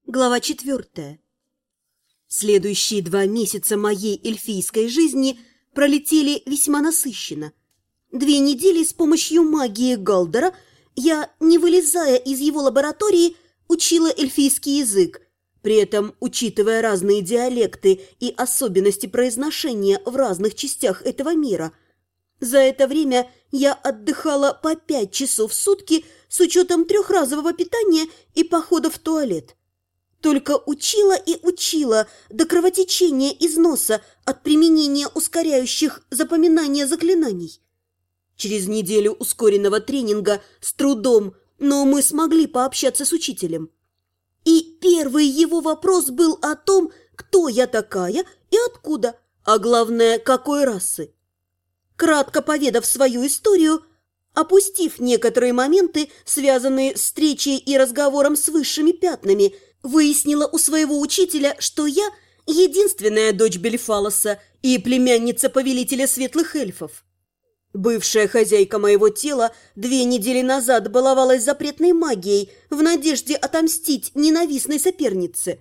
Глава 4. Следующие 2 месяца моей эльфийской жизни пролетели весьма насыщенно. 2 недели с помощью магии Галдора я, не вылезая из его лаборатории, учила эльфийский язык, при этом учитывая разные диалекты и особенности произношения в разных частях этого мира. За это время я отдыхала по 5 часов в сутки с учетом 3-разового питания и похода в туалет. Только учила и учила до кровотечения из носа от применения ускоряющих запоминания заклинаний. Через неделю ускоренного тренинга с трудом, но мы смогли пообщаться с учителем. И первый его вопрос был о том, кто я такая и откуда, а главное, какой расы. Кратко поведав свою историю, опустив некоторые моменты, связанные с встречей и разговором с высшими пятнами, выяснила у своего учителя, что я единственная дочь Бельфалоса и племянница повелителя светлых эльфов. Бывшая хозяйка моего тела 2 недели назад баловалась запретной магией в надежде отомстить ненавистной сопернице.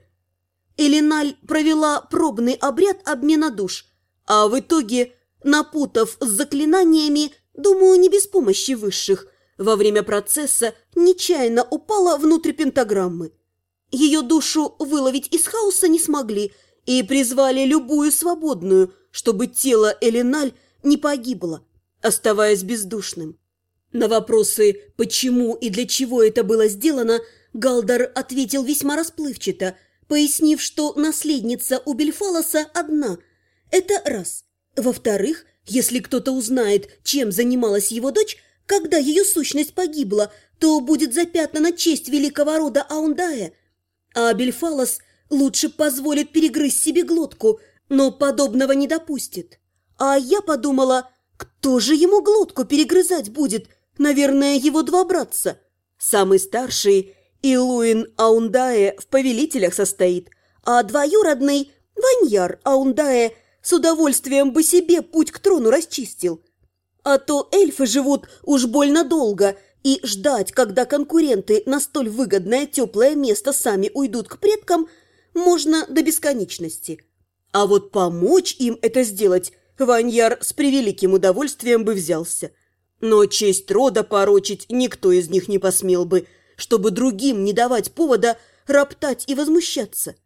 Элиналь провела пробный обряд обмена душ, а в итоге, напутав с заклинаниями, думаю, не без помощи высших, во время процесса нечаянно упала внутрь пентаграммы. Ее душу выловить из хаоса не смогли и призвали любую свободную, чтобы тело Элиналь не погибло, оставаясь бездушным. На вопросы, почему и для чего это было сделано, Галдор ответил весьма расплывчато, пояснив, что наследница у Бельфалоса одна. Это раз. Во-вторых, если кто-то узнает, чем занималась его дочь, когда ее сущность погибла, то будет запятнана честь великого рода Аундая. А Бельфалос лучше позволит перегрызть себе глотку, но подобного не допустит. А я подумала, кто же ему глотку перегрызать будет? Наверное, его 2 братца. Самый старший, Илуин Аундае, в повелителях состоит, а двоюродный, Ваньяр Аундае, с удовольствием бы себе путь к трону расчистил. А то эльфы живут уж больно долго, и ждать, когда конкуренты на столь выгодное теплое место сами уйдут к предкам, можно до бесконечности. А вот помочь им это сделать Ваньяр с превеликим удовольствием бы взялся. Но честь рода порочить никто из них не посмел бы, чтобы другим не давать повода роптать и возмущаться.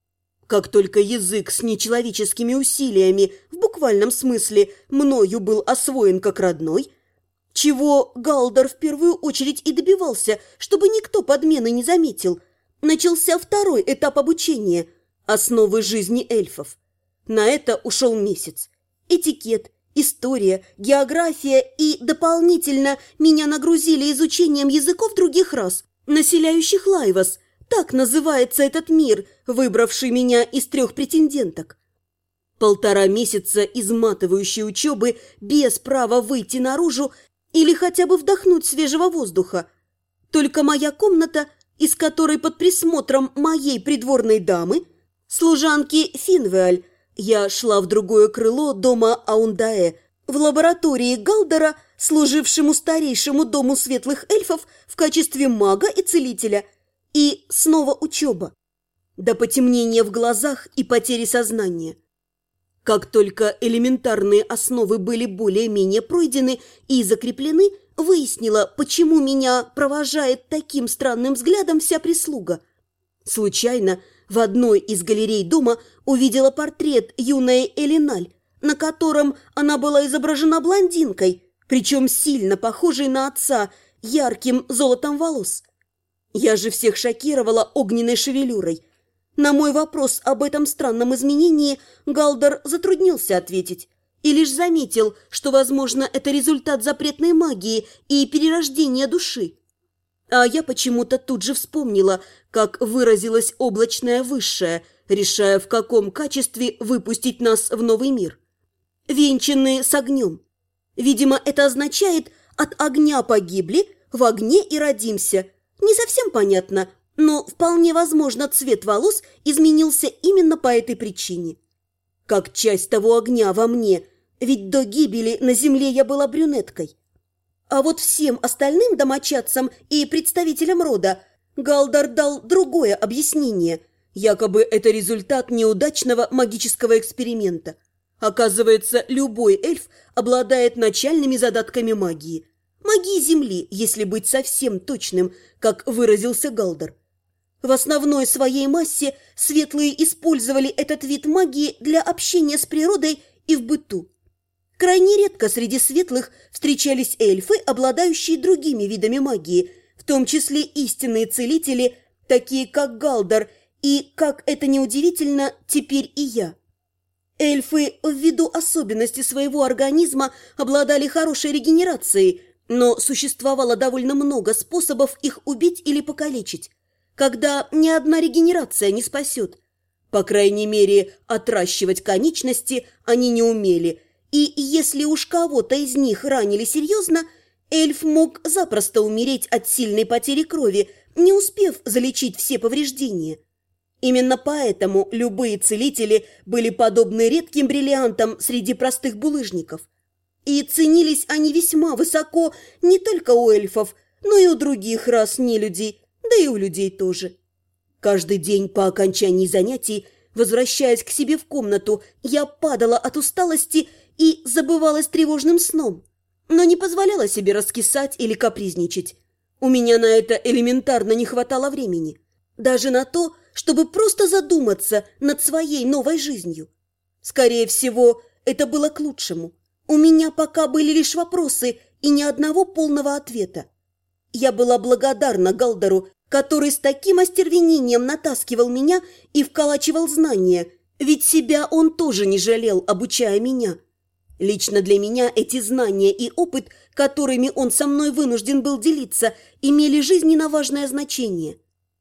Как только язык с нечеловеческими усилиями, в буквальном смысле, мною был освоен как родной, чего Галдор в первую очередь и добивался, чтобы никто подмены не заметил, начался 2-й этап обучения – основы жизни эльфов. На это ушел месяц. Этикет, история, география и дополнительно меня нагрузили изучением языков других рас, населяющих Лайвас. Так называется этот мир, выбравший меня из 3 претенденток. 1,5 месяца изматывающей учебы без права выйти наружу или хотя бы вдохнуть свежего воздуха. Только моя комната, из которой под присмотром моей придворной дамы, служанки Финвеаль, я шла в другое крыло дома Аундае, в лаборатории Галдора, служившему старейшему дому светлых эльфов в качестве мага и целителя, и снова учеба. До потемнения в глазах и потери сознания. Как только элементарные основы были более-менее пройдены и закреплены, выяснила, почему меня провожает таким странным взглядом вся прислуга. Случайно в одной из галерей дома увидела портрет юной Элиналь, на котором она была изображена блондинкой, причем сильно похожей на отца, ярким золотом волос. Я же всех шокировала огненной шевелюрой. На мой вопрос об этом странном изменении Галдор затруднился ответить и лишь заметил, что, возможно, это результат запретной магии и перерождения души. А я почему-то тут же вспомнила, как выразилась облачная высшая, решая, в каком качестве выпустить нас в новый мир. Венчанные с огнем. Видимо, это означает «от огня погибли, в огне и родимся». Не совсем понятно, но вполне возможно, цвет волос изменился именно по этой причине. Как часть того огня во мне, ведь до гибели на земле я была брюнеткой. А вот всем остальным домочадцам и представителям рода Галдар дал другое объяснение. Якобы это результат неудачного магического эксперимента. Оказывается, любой эльф обладает начальными задатками магии. Магии Земли, если быть совсем точным, как выразился Галдар. В основной своей массе светлые использовали этот вид магии для общения с природой и в быту. Крайне редко среди светлых встречались эльфы, обладающие другими видами магии, в том числе истинные целители, такие как Галдар и, как это неудивительно, теперь и я. Эльфы, ввиду особенностей своего организма, обладали хорошей регенерацией, но существовало довольно много способов их убить или покалечить, когда ни одна регенерация не спасет. По крайней мере, отращивать конечности они не умели, и если уж кого-то из них ранили серьезно, эльф мог запросто умереть от сильной потери крови, не успев залечить все повреждения. Именно поэтому любые целители были подобны редким бриллиантам среди простых булыжников. И ценились они весьма высоко не только у эльфов, но и у других рас нелюдей, да и у людей тоже. Каждый день по окончании занятий, возвращаясь к себе в комнату, я падала от усталости и забывалась тревожным сном, но не позволяла себе раскисать или капризничать. У меня на это элементарно не хватало времени. Даже на то, чтобы просто задуматься над своей новой жизнью. Скорее всего, это было к лучшему. У меня пока были лишь вопросы и ни одного полного ответа. Я была благодарна Галдару, который с таким остервенением натаскивал меня и вколачивал знания, ведь себя он тоже не жалел, обучая меня. Лично для меня эти знания и опыт, которыми он со мной вынужден был делиться, имели жизненно важное значение.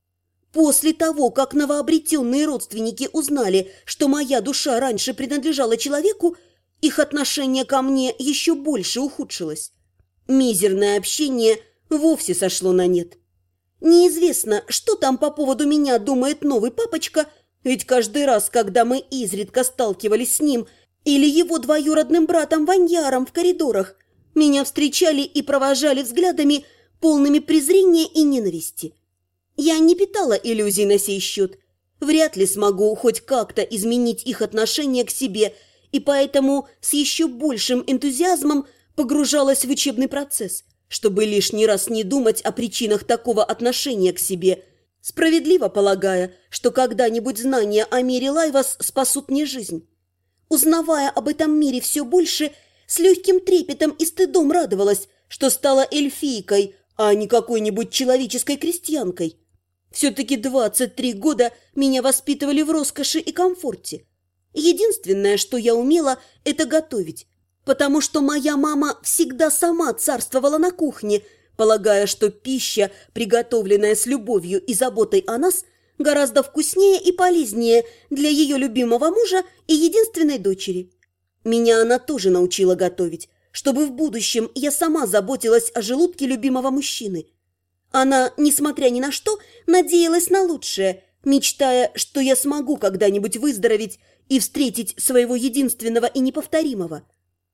После того, как новообретенные родственники узнали, что моя душа раньше принадлежала человеку, их отношение ко мне еще больше ухудшилось. Мизерное общение вовсе сошло на нет. Неизвестно, что там по поводу меня думает новый папочка, ведь каждый раз, когда мы изредка сталкивались с ним или его двоюродным братом Ваньяром в коридорах, меня встречали и провожали взглядами, полными презрения и ненависти. Я не питала иллюзий на сей счет. Вряд ли смогу хоть как-то изменить их отношение к себе, и поэтому с еще большим энтузиазмом погружалась в учебный процесс, чтобы лишний раз не думать о причинах такого отношения к себе, справедливо полагая, что когда-нибудь знания о мире Лайвас спасут мне жизнь. Узнавая об этом мире все больше, с легким трепетом и стыдом радовалась, что стала эльфийкой, а не какой-нибудь человеческой крестьянкой. Все-таки 23 года меня воспитывали в роскоши и комфорте. Единственное, что я умела, это готовить, потому что моя мама всегда сама царствовала на кухне, полагая, что пища, приготовленная с любовью и заботой о нас, гораздо вкуснее и полезнее для ее любимого мужа и единственной дочери. Меня она тоже научила готовить, чтобы в будущем я сама заботилась о желудке любимого мужчины. Она, несмотря ни на что, надеялась на лучшее, мечтая, что я смогу когда-нибудь выздороветь и встретить своего единственного и неповторимого.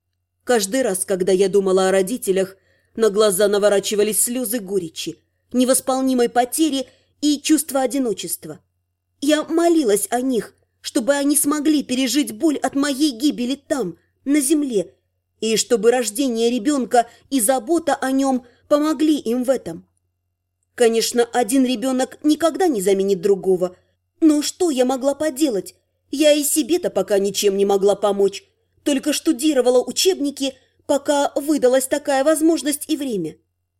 Каждый раз, когда я думала о родителях, на глаза наворачивались слезы горечи, невосполнимой потери и чувства одиночества. Я молилась о них, чтобы они смогли пережить боль от моей гибели там, на земле, и чтобы рождение ребенка и забота о нем помогли им в этом. Конечно, один ребенок никогда не заменит другого, но что я могла поделать? Я и себе-то пока ничем не могла помочь, только штудировала учебники, пока выдалась такая возможность и время.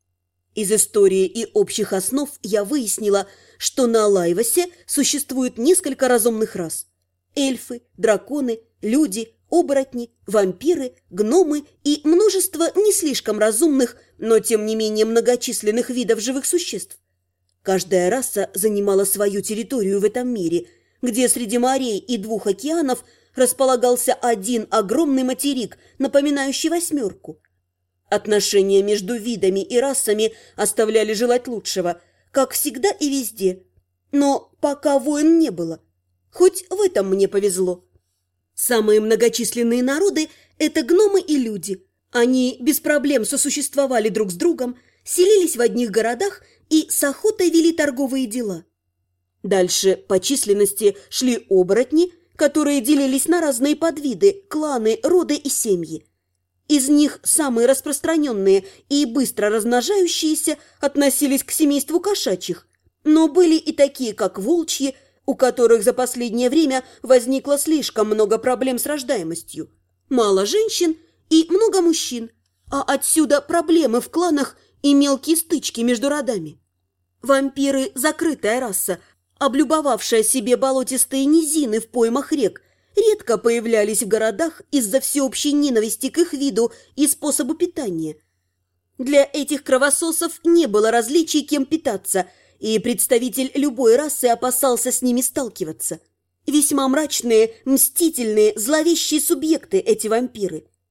Из истории и общих основ я выяснила, что на Лайвасе существует несколько разумных рас. Эльфы, драконы, люди, оборотни, вампиры, гномы и множество не слишком разумных, но тем не менее многочисленных видов живых существ. Каждая раса занимала свою территорию в этом мире, где среди морей и 2 океанов располагался один огромный материк, напоминающий 8. Отношения между видами и расами оставляли желать лучшего, как всегда и везде. Но пока войн не было. Хоть в этом мне повезло. Самые многочисленные народы – это гномы и люди. Они без проблем сосуществовали друг с другом, селились в одних городах и с охотой вели торговые дела. Дальше по численности шли оборотни, которые делились на разные подвиды, кланы, роды и семьи. Из них самые распространенные и быстро размножающиеся относились к семейству кошачьих, но были и такие, как волчьи, у которых за последнее время возникло слишком много проблем с рождаемостью. Мало женщин и много мужчин, а отсюда проблемы в кланах и мелкие стычки между родами. Вампиры – закрытая раса, облюбовавшая себе болотистые низины в поймах рек, редко появлялись в городах из-за всеобщей ненависти к их виду и способу питания. Для этих кровососов не было различий, кем питаться, и представитель любой расы опасался с ними сталкиваться. Весьма мрачные, мстительные, зловещие субъекты эти вампиры.